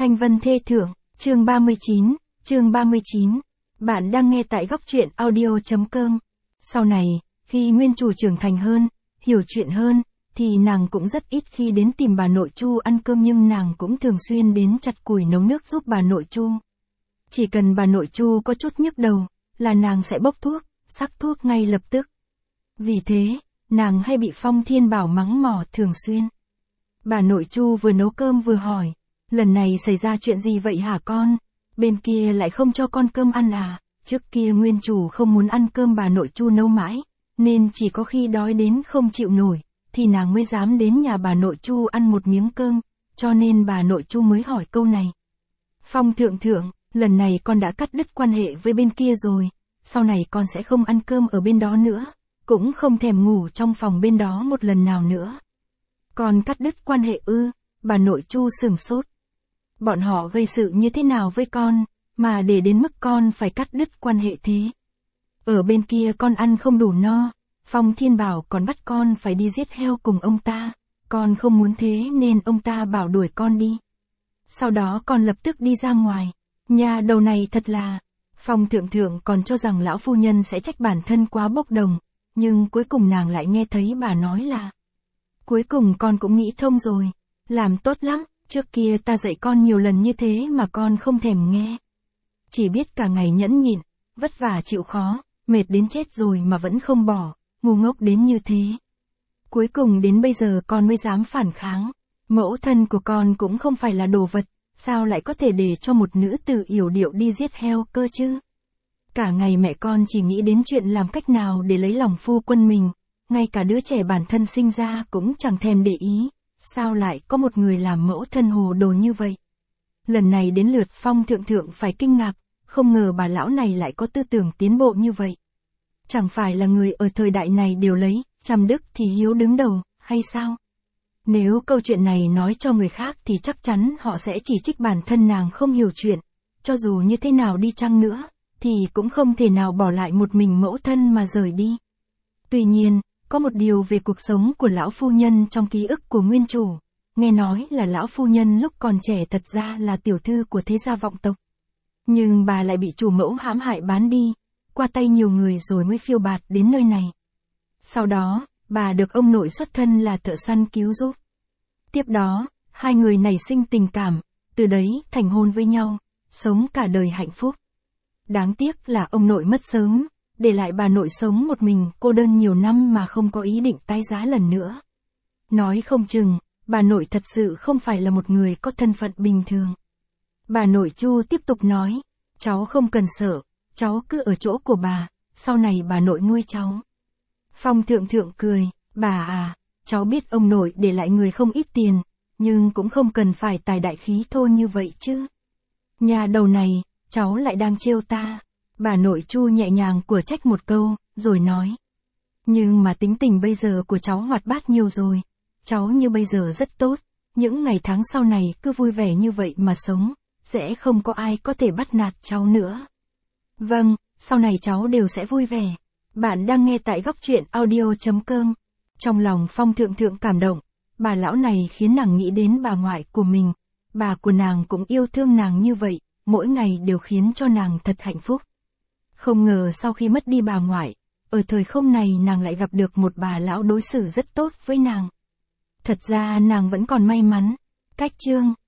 Thanh Vân Thê Thượng, chương 39. Bạn đang nghe tại góc truyện audio.com. Sau này, khi nguyên chủ trưởng thành hơn, hiểu chuyện hơn, thì nàng cũng rất ít khi đến tìm bà nội Chu ăn cơm, nhưng nàng cũng thường xuyên đến chặt củi nấu nước giúp bà nội Chu. Chỉ cần bà nội Chu có chút nhức đầu, là nàng sẽ bốc thuốc, sắc thuốc ngay lập tức. Vì thế, nàng hay bị Phong Thiên Bảo mắng mỏ thường xuyên. Bà nội Chu vừa nấu cơm vừa hỏi, lần này xảy ra chuyện gì vậy hả con? Bên kia lại không cho con cơm ăn à? Trước kia nguyên chủ không muốn ăn cơm bà nội Chu nấu mãi, nên chỉ có khi đói đến không chịu nổi, thì nàng mới dám đến nhà bà nội Chu ăn một miếng cơm, cho nên bà nội Chu mới hỏi câu này. Phong thượng, lần này con đã cắt đứt quan hệ với bên kia rồi, sau này con sẽ không ăn cơm ở bên đó nữa, cũng không thèm ngủ trong phòng bên đó một lần nào nữa. Con cắt đứt quan hệ ư? Bà nội Chu sửng sốt. Bọn họ gây sự như thế nào với con, mà để đến mức con phải cắt đứt quan hệ thế? Ở bên kia con ăn không đủ no, Phong Thiên Bảo còn bắt con phải đi giết heo cùng ông ta, con không muốn thế nên ông ta bảo đuổi con đi. Sau đó con lập tức đi ra ngoài, nhà đầu này thật là... Phong thượng còn cho rằng lão phu nhân sẽ trách bản thân quá bốc đồng, nhưng cuối cùng nàng lại nghe thấy bà nói là: cuối cùng con cũng nghĩ thông rồi, làm tốt lắm, trước kia ta dạy con nhiều lần như thế mà con không thèm nghe. Chỉ biết cả ngày nhẫn nhịn, vất vả chịu khó, mệt đến chết rồi mà vẫn không bỏ, ngu ngốc đến như thế. Cuối cùng đến bây giờ con mới dám phản kháng, mẫu thân của con cũng không phải là đồ vật, sao lại có thể để cho một nữ tử yểu điệu đi giết heo cơ chứ? Cả ngày mẹ con chỉ nghĩ đến chuyện làm cách nào để lấy lòng phu quân mình, ngay cả đứa trẻ bản thân sinh ra cũng chẳng thèm để ý, sao lại có một người làm mẫu thân hồ đồ như vậy? Lần này đến lượt Phong thượng phải kinh ngạc, không ngờ bà lão này lại có tư tưởng tiến bộ như vậy. Chẳng phải là người ở thời đại này đều lấy chăm đức thì hiếu đứng đầu, hay sao? Nếu câu chuyện này nói cho người khác thì chắc chắn họ sẽ chỉ trích bản thân nàng không hiểu chuyện, cho dù như thế nào đi chăng nữa, thì cũng không thể nào bỏ lại một mình mẫu thân mà rời đi. Tuy nhiên, có một điều về cuộc sống của lão phu nhân trong ký ức của nguyên chủ, nghe nói là lão phu nhân lúc còn trẻ thật ra là tiểu thư của thế gia vọng tộc. Nhưng bà lại bị chủ mẫu hãm hại bán đi, qua tay nhiều người rồi mới phiêu bạt đến nơi này. Sau đó, bà được ông nội xuất thân là thợ săn cứu giúp. Tiếp đó, hai người nảy sinh tình cảm, từ đấy thành hôn với nhau, sống cả đời hạnh phúc. Đáng tiếc là ông nội mất sớm, để lại bà nội sống một mình cô đơn nhiều năm mà không có ý định tái giá lần nữa. Nói không chừng, bà nội thật sự không phải là một người có thân phận bình thường. Bà nội Chu tiếp tục nói, cháu không cần sợ, cháu cứ ở chỗ của bà, sau này bà nội nuôi cháu. Phong thượng cười, bà à, cháu biết ông nội để lại người không ít tiền, nhưng cũng không cần phải tài đại khí thô như vậy chứ. Nhà đầu này, cháu lại đang trêu ta. Bà nội Chu nhẹ nhàng của trách một câu, rồi nói. Nhưng mà tính tình bây giờ của cháu hoạt bát nhiều rồi, cháu như bây giờ rất tốt, những ngày tháng sau này cứ vui vẻ như vậy mà sống, sẽ không có ai có thể bắt nạt cháu nữa. Vâng, sau này cháu đều sẽ vui vẻ. Bạn đang nghe tại góc truyện audio.com. Trong lòng Phong thượng cảm động, bà lão này khiến nàng nghĩ đến bà ngoại của mình, bà của nàng cũng yêu thương nàng như vậy, mỗi ngày đều khiến cho nàng thật hạnh phúc. Không ngờ sau khi mất đi bà ngoại, ở thời không này nàng lại gặp được một bà lão đối xử rất tốt với nàng. Thật ra nàng vẫn còn may mắn. Cách chương